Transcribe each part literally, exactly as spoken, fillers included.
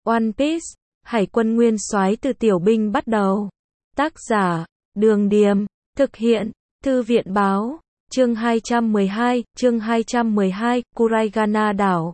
One Piece, Hải quân nguyên soái từ tiểu binh bắt đầu. Tác giả, Đường Điềm, thực hiện, Thư viện Báo, chương hai trăm mười hai, chương hai trăm mười hai, Kuragana đảo.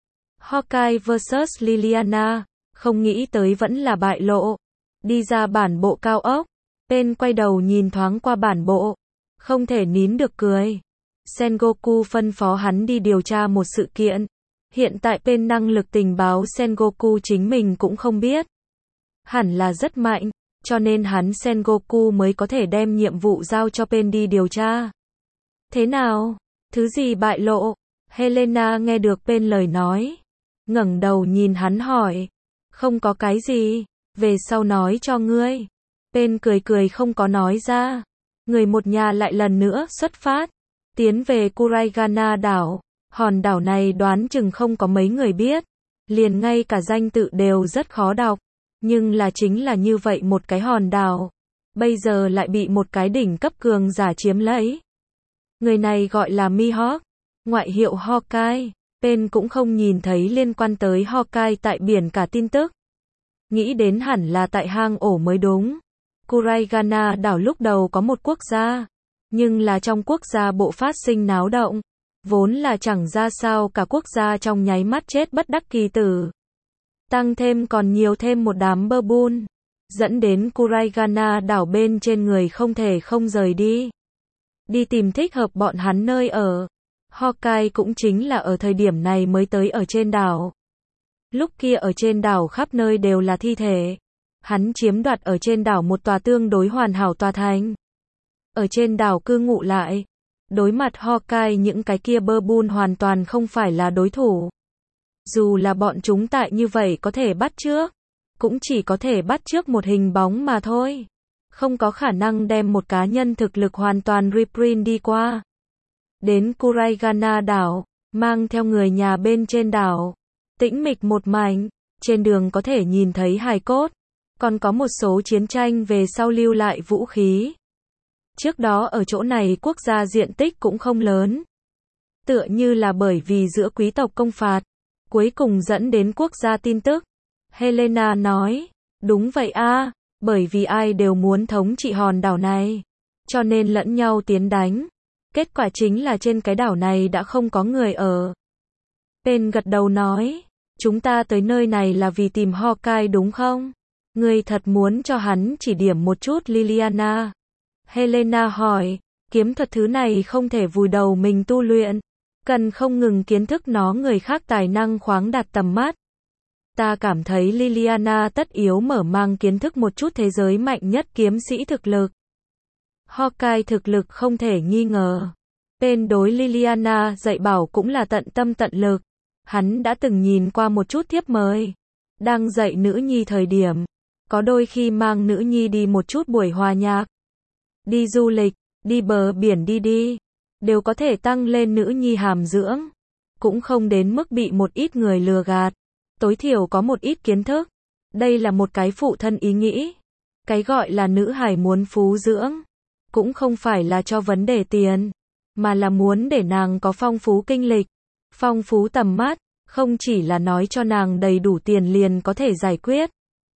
Hawkeye versus Liliana, không nghĩ tới vẫn là bại lộ. Đi ra bản bộ cao ốc, Pain quay đầu nhìn thoáng qua bản bộ, không thể nín được cười. Sengoku phân phó hắn đi điều tra một sự kiện. Hiện tại Pain năng lực tình báo Sengoku chính mình cũng không biết. Hẳn là rất mạnh, cho nên hắn Sengoku mới có thể đem nhiệm vụ giao cho Pain đi điều tra. Thế nào? Thứ gì bại lộ? Helena nghe được Pain lời nói, ngẩng đầu nhìn hắn hỏi. Không có cái gì, về sau nói cho ngươi. Pain cười cười không có nói ra. Người một nhà lại lần nữa xuất phát, tiến về Kuragana đảo. Hòn đảo này đoán chừng không có mấy người biết, liền ngay cả danh tự đều rất khó đọc, nhưng là chính là như vậy một cái hòn đảo, bây giờ lại bị một cái đỉnh cấp cường giả chiếm lấy. Người này gọi là Mihawk, ngoại hiệu Hawkeye. Pain cũng không nhìn thấy liên quan tới Hawkeye tại biển cả tin tức. Nghĩ đến hẳn là tại hang ổ mới đúng. Kuragana đảo lúc đầu có một quốc gia, nhưng là trong quốc gia bộ phát sinh náo động. Vốn là chẳng ra sao cả quốc gia trong nháy mắt chết bất đắc kỳ tử. Tăng thêm còn nhiều thêm một đám bơ bun, dẫn đến Kuragana đảo bên trên người không thể không rời đi. Đi tìm thích hợp bọn hắn nơi ở. Hawkeye cũng chính là ở thời điểm này mới tới ở trên đảo. Lúc kia ở trên đảo khắp nơi đều là thi thể. Hắn chiếm đoạt ở trên đảo một tòa tương đối hoàn hảo tòa thành. Ở trên đảo cư ngụ lại. Đối mặt Hawkeye những cái kia bơ bun hoàn toàn không phải là đối thủ. Dù là bọn chúng tại như vậy có thể bắt chước, cũng chỉ có thể bắt chước một hình bóng mà thôi. Không có khả năng đem một cá nhân thực lực hoàn toàn reprint đi qua. Đến Kuragana đảo, mang theo người nhà bên trên đảo. Tĩnh mịch một mảnh, trên đường có thể nhìn thấy hài cốt, còn có một số chiến tranh về sau lưu lại vũ khí. Trước đó ở chỗ này quốc gia diện tích cũng không lớn. Tựa như là bởi vì giữa quý tộc công phạt, cuối cùng dẫn đến quốc gia tin tức. Helena nói, đúng vậy a, bởi vì ai đều muốn thống trị hòn đảo này, cho nên lẫn nhau tiến đánh. Kết quả chính là trên cái đảo này đã không có người ở. Pain gật đầu nói, chúng ta tới nơi này là vì tìm Hawkeye đúng không? Ngươi thật muốn cho hắn chỉ điểm một chút Liliana. Helena hỏi, kiếm thuật thứ này không thể vùi đầu mình tu luyện, cần không ngừng kiến thức nó người khác tài năng khoáng đạt tầm mắt. Ta cảm thấy Liliana tất yếu mở mang kiến thức một chút thế giới mạnh nhất kiếm sĩ thực lực. Hawkeye thực lực không thể nghi ngờ. Pain đối Liliana dạy bảo cũng là tận tâm tận lực. Hắn đã từng nhìn qua một chút thiếp mời. Đang dạy nữ nhi thời điểm, có đôi khi mang nữ nhi đi một chút buổi hòa nhạc. Đi du lịch, đi bờ biển đi đi, đều có thể tăng lên nữ nhi hàm dưỡng. Cũng không đến mức bị một ít người lừa gạt. Tối thiểu có một ít kiến thức. Đây là một cái phụ thân ý nghĩ. Cái gọi là nữ hài muốn phú dưỡng, cũng không phải là cho vấn đề tiền, mà là muốn để nàng có phong phú kinh lịch, phong phú tầm mắt, không chỉ là nói cho nàng đầy đủ tiền liền có thể giải quyết.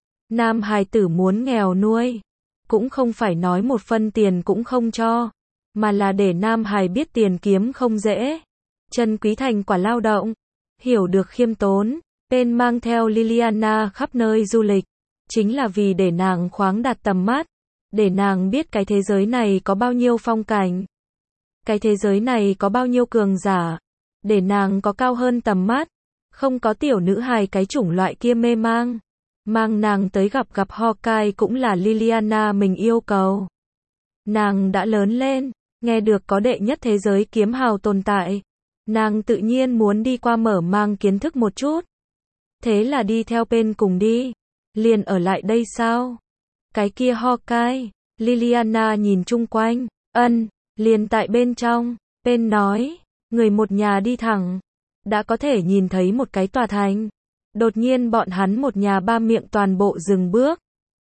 Nam hài tử muốn nghèo nuôi, cũng không phải nói một phân tiền cũng không cho, mà là để nam hài biết tiền kiếm không dễ, trân quý thành quả lao động, hiểu được khiêm tốn. Pain mang theo Liliana khắp nơi du lịch, chính là vì để nàng khoáng đạt tầm mắt, để nàng biết cái thế giới này có bao nhiêu phong cảnh, cái thế giới này có bao nhiêu cường giả, để nàng có cao hơn tầm mắt, không có tiểu nữ hài cái chủng loại kia mê mang. Mang nàng tới gặp gặp Hawkeye cũng là Liliana mình yêu cầu. Nàng đã lớn lên, nghe được có đệ nhất thế giới kiếm hào tồn tại, nàng tự nhiên muốn đi qua mở mang kiến thức một chút. Thế là đi theo Pain cùng đi. Liền ở lại đây sao? Cái kia Hawkeye. Liliana nhìn chung quanh. Ân, liền tại bên trong. Pain nói, người một nhà đi thẳng, đã có thể nhìn thấy một cái tòa thành. Đột nhiên bọn hắn một nhà ba miệng toàn bộ dừng bước.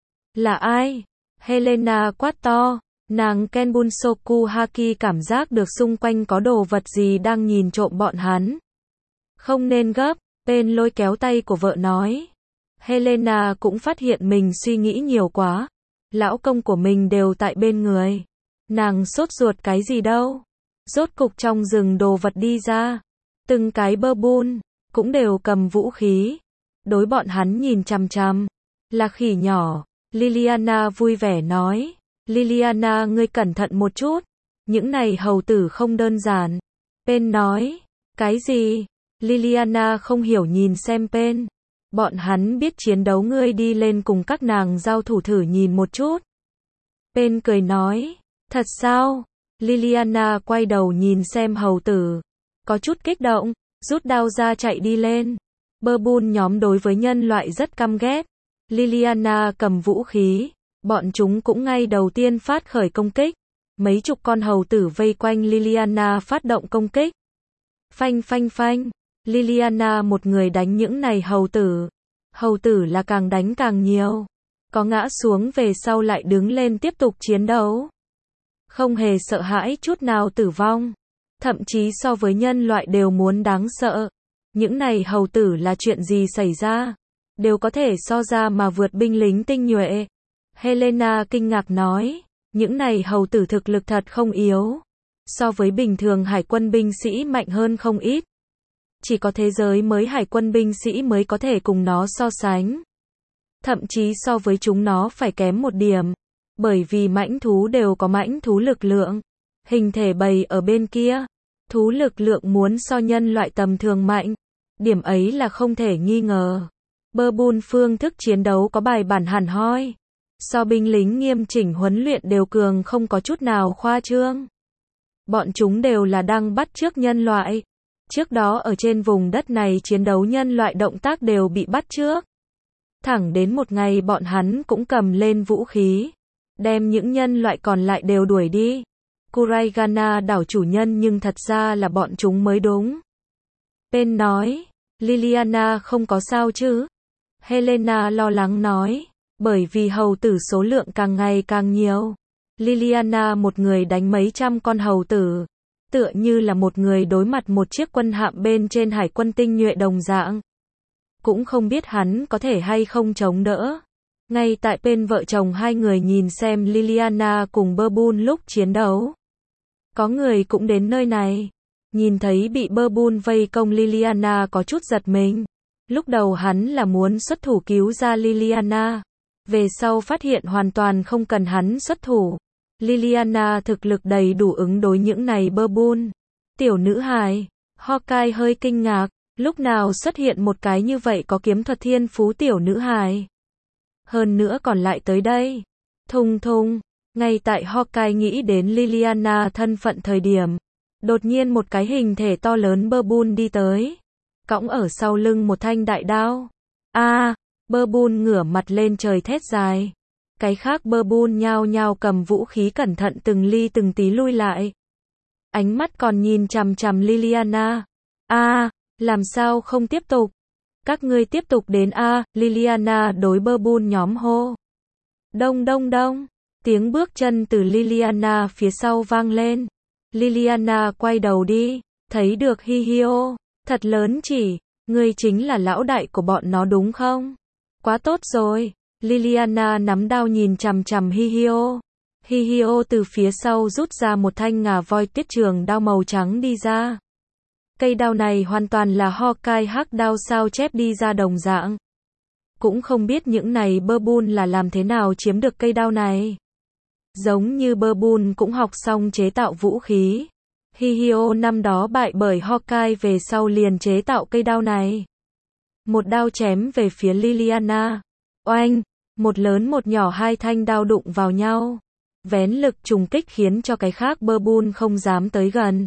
Là ai? Helena quát to. Nàng Kenbunsoku Haki cảm giác được xung quanh có đồ vật gì đang nhìn trộm bọn hắn. Không nên gấp. Pain lôi kéo tay của vợ nói. Helena cũng phát hiện mình suy nghĩ nhiều quá. Lão công của mình đều tại bên người. Nàng sốt ruột cái gì đâu. Rốt cục trong rừng đồ vật đi ra. Từng cái bơ bun, cũng đều cầm vũ khí. Đối bọn hắn nhìn chằm chằm. Là khỉ nhỏ. Liliana vui vẻ nói. Liliana ngươi cẩn thận một chút. Những này hầu tử không đơn giản. Pen nói. Cái gì? Liliana không hiểu nhìn xem Pen. Bọn hắn biết chiến đấu ngươi đi lên cùng các nàng giao thủ thử nhìn một chút. Pen cười nói. Thật sao? Liliana quay đầu nhìn xem hầu tử. Có chút kích động, rút đao ra chạy đi lên. Bơ bun nhóm đối với nhân loại rất căm ghét. Liliana cầm vũ khí. Bọn chúng cũng ngay đầu tiên phát khởi công kích. Mấy chục con hầu tử vây quanh Liliana phát động công kích. Phanh phanh phanh. Liliana một người đánh những này hầu tử. Hầu tử là càng đánh càng nhiều. Có ngã xuống về sau lại đứng lên tiếp tục chiến đấu. Không hề sợ hãi chút nào tử vong. Thậm chí so với nhân loại đều muốn đáng sợ. Những này hầu tử là chuyện gì xảy ra? Đều có thể so ra mà vượt binh lính tinh nhuệ. Helena kinh ngạc nói. Những này hầu tử thực lực thật không yếu. So với bình thường hải quân binh sĩ mạnh hơn không ít. Chỉ có thế giới mới hải quân binh sĩ mới có thể cùng nó so sánh. Thậm chí so với chúng nó phải kém một điểm. Bởi vì mãnh thú đều có mãnh thú lực lượng. Hình thể bầy ở bên kia. Thú lực lượng muốn so nhân loại tầm thường mạnh. Điểm ấy là không thể nghi ngờ. Bơ bun phương thức chiến đấu có bài bản hẳn hoi. So binh lính nghiêm chỉnh huấn luyện đều cường không có chút nào khoa trương. Bọn chúng đều là đang bắt chước nhân loại. Trước đó ở trên vùng đất này chiến đấu nhân loại động tác đều bị bắt chước. Thẳng đến một ngày bọn hắn cũng cầm lên vũ khí. Đem những nhân loại còn lại đều đuổi đi. Kuraigana đảo chủ nhân nhưng thật ra là bọn chúng mới đúng. Pen nói. Liliana không có sao chứ? Helena lo lắng nói. Bởi vì hầu tử số lượng càng ngày càng nhiều. Liliana một người đánh mấy trăm con hầu tử. Tựa như là một người đối mặt một chiếc quân hạm bên trên hải quân tinh nhuệ đồng dạng. Cũng không biết hắn có thể hay không chống đỡ. Ngay tại bên vợ chồng hai người nhìn xem Liliana cùng bơ bun lúc chiến đấu. Có người cũng đến nơi này. Nhìn thấy bị bơ bun vây công Liliana có chút giật mình. Lúc đầu hắn là muốn xuất thủ cứu ra Liliana. Về sau phát hiện hoàn toàn không cần hắn xuất thủ. Liliana thực lực đầy đủ ứng đối những này bơ bun. Tiểu nữ hài. Hawkeye hơi kinh ngạc. Lúc nào xuất hiện một cái như vậy có kiếm thuật thiên phú tiểu nữ hài. Hơn nữa còn lại tới đây. Thùng thùng. Ngay tại Hawkeye nghĩ đến Liliana thân phận thời điểm. Đột nhiên một cái hình thể to lớn bơ bun đi tới. Cõng ở sau lưng một thanh đại đao. A, à, bơ bun ngửa mặt lên trời thét dài. Cái khác bơ bun nhao nhao cầm vũ khí cẩn thận từng ly từng tí lui lại. Ánh mắt còn nhìn chằm chằm Liliana. A, à, làm sao không tiếp tục? Các ngươi tiếp tục đến A, à, Liliana đối bơ bun nhóm hô. Đông đông đông, tiếng bước chân từ Liliana phía sau vang lên. Liliana quay đầu đi, thấy được Hihio, thật lớn chỉ, ngươi chính là lão đại của bọn nó đúng không? Quá tốt rồi. Liliana nắm đao nhìn chằm chằm Hihio. Hihio từ phía sau rút ra một thanh ngà voi tiết trường đao màu trắng đi ra. Cây đao này hoàn toàn là Hawkeye hắc đao sao chép đi ra đồng dạng. Cũng không biết những này bơ bun là làm thế nào chiếm được cây đao này. Giống như bơ bun cũng học xong chế tạo vũ khí. Hihio năm đó bại bởi Hawkeye về sau liền chế tạo cây đao này. Một đao chém về phía Liliana. Oanh! Một lớn một nhỏ hai thanh đao đụng vào nhau. Vén lực trùng kích khiến cho cái khác bơ bun không dám tới gần.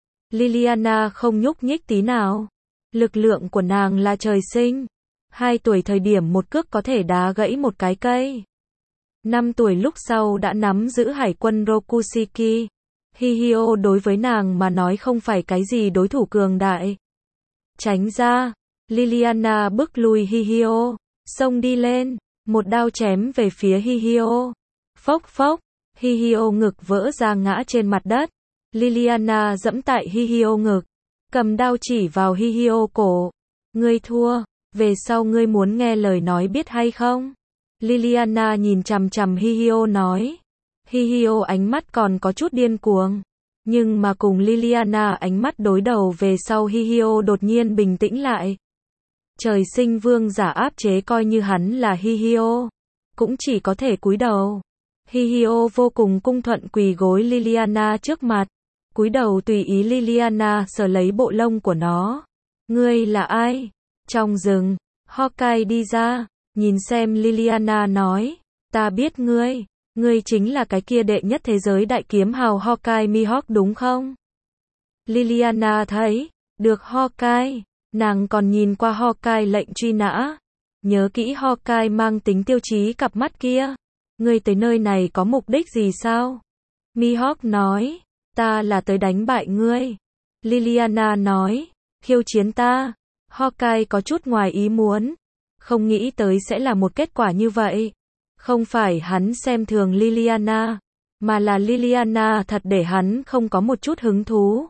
Liliana không nhúc nhích tí nào. Lực lượng của nàng là trời sinh. Hai tuổi thời điểm một cước có thể đá gãy một cái cây. Năm tuổi lúc sau đã nắm giữ hải quân Rokushiki. Hihio đối với nàng mà nói không phải cái gì đối thủ cường đại. Tránh ra. Liliana bước lùi Hihio. Xông đi lên. Một đao chém về phía Hihio. Phốc phốc. Hihio ngực vỡ ra ngã trên mặt đất. Liliana dẫm tại Hihio ngực. Cầm đao chỉ vào Hihio cổ. Ngươi thua. Về sau ngươi muốn nghe lời nói biết hay không? Liliana nhìn chằm chằm Hihio nói. Hihio ánh mắt còn có chút điên cuồng. Nhưng mà cùng Liliana ánh mắt đối đầu về sau Hihio đột nhiên bình tĩnh lại. Trời sinh vương giả áp chế coi như hắn là Hihio, cũng chỉ có thể cúi đầu. Hihio vô cùng cung thuận quỳ gối Liliana trước mặt. Cúi đầu tùy ý Liliana sờ lấy bộ lông của nó. Ngươi là ai? Trong rừng, Hawkeye đi ra, nhìn xem Liliana nói. Ta biết ngươi, ngươi chính là cái kia đệ nhất thế giới đại kiếm hào Hawkeye Mihawk đúng không? Liliana thấy, được Hawkeye, nàng còn nhìn qua Hawkeye lệnh truy nã. Nhớ kỹ Hawkeye mang tính tiêu chí cặp mắt kia. Ngươi tới nơi này có mục đích gì sao? Mihawk nói, ta là tới đánh bại ngươi. Liliana nói, khiêu chiến ta. Hawkeye có chút ngoài ý muốn, không nghĩ tới sẽ là một kết quả như vậy. Không phải hắn xem thường Liliana, mà là Liliana thật để hắn không có một chút hứng thú.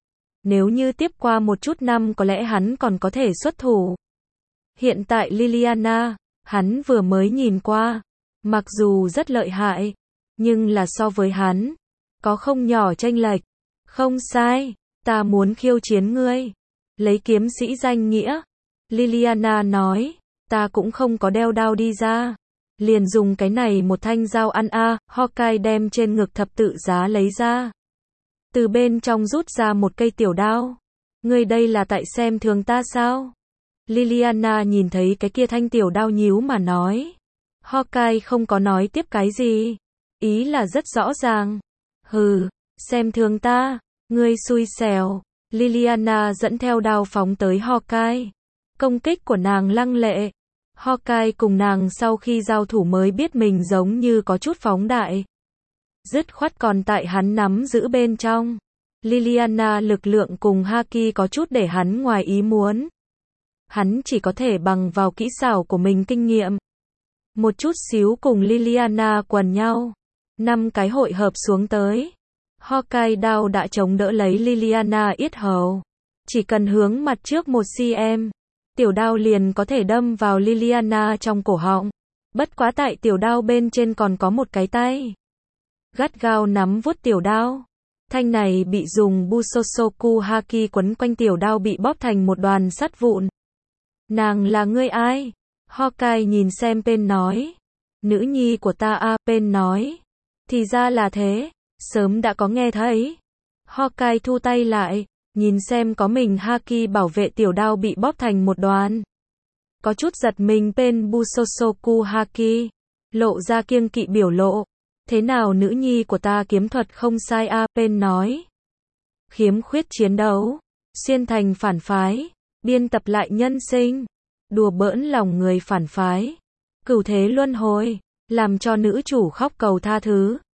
Nếu như tiếp qua một chút năm có lẽ hắn còn có thể xuất thủ. Hiện tại Liliana, hắn vừa mới nhìn qua, mặc dù rất lợi hại, nhưng là so với hắn, có không nhỏ chênh lệch. Không sai, ta muốn khiêu chiến ngươi. Lấy kiếm sĩ danh nghĩa. Liliana nói, ta cũng không có đeo đao đi ra. Liền dùng cái này một thanh dao ăn a. À. Hawkeye đem trên ngực thập tự giá lấy ra. Từ bên trong rút ra một cây tiểu đao. Ngươi đây là tại xem thường ta sao? Liliana nhìn thấy cái kia thanh tiểu đao nhíu mà nói. Hawkeye không có nói tiếp cái gì. Ý là rất rõ ràng. Hừ, xem thường ta, ngươi xui xẻo. Liliana dẫn theo đao phóng tới Hawkeye. Công kích của nàng lăng lệ. Hawkeye cùng nàng sau khi giao thủ mới biết mình giống như có chút phóng đại. Dứt khoát còn tại hắn nắm giữ bên trong. Liliana lực lượng cùng Haki có chút để hắn ngoài ý muốn. Hắn chỉ có thể bằng vào kỹ xảo của mình kinh nghiệm. Một chút xíu cùng Liliana quần nhau. Năm cái hội hợp xuống tới. Hawkeye đao đã chống đỡ lấy Liliana yết hầu. Chỉ cần hướng mặt trước một xăng-ti-mét, tiểu đao liền có thể đâm vào Liliana trong cổ họng. Bất quá tại tiểu đao bên trên còn có một cái tay. Gắt gao nắm vuốt tiểu đao. Thanh này bị dùng Busosoku Haki quấn quanh tiểu đao bị bóp thành một đoàn sắt vụn. Nàng là ngươi ai? Hawkeye nhìn xem Pen nói. Nữ nhi của ta a. Pen nói. Thì ra là thế. Sớm đã có nghe thấy. Hawkeye thu tay lại, nhìn xem có mình Haki bảo vệ tiểu đao bị bóp thành một đoàn. Có chút giật mình bên Busosoku Haki, lộ ra kiêng kỵ biểu lộ. Thế nào nữ nhi của ta kiếm thuật không sai a. Pen nói. Khiếm khuyết chiến đấu, xuyên thành phản phái, biên tập lại nhân sinh, đùa bỡn lòng người phản phái, cửu thế luân hồi, làm cho nữ chủ khóc cầu tha thứ.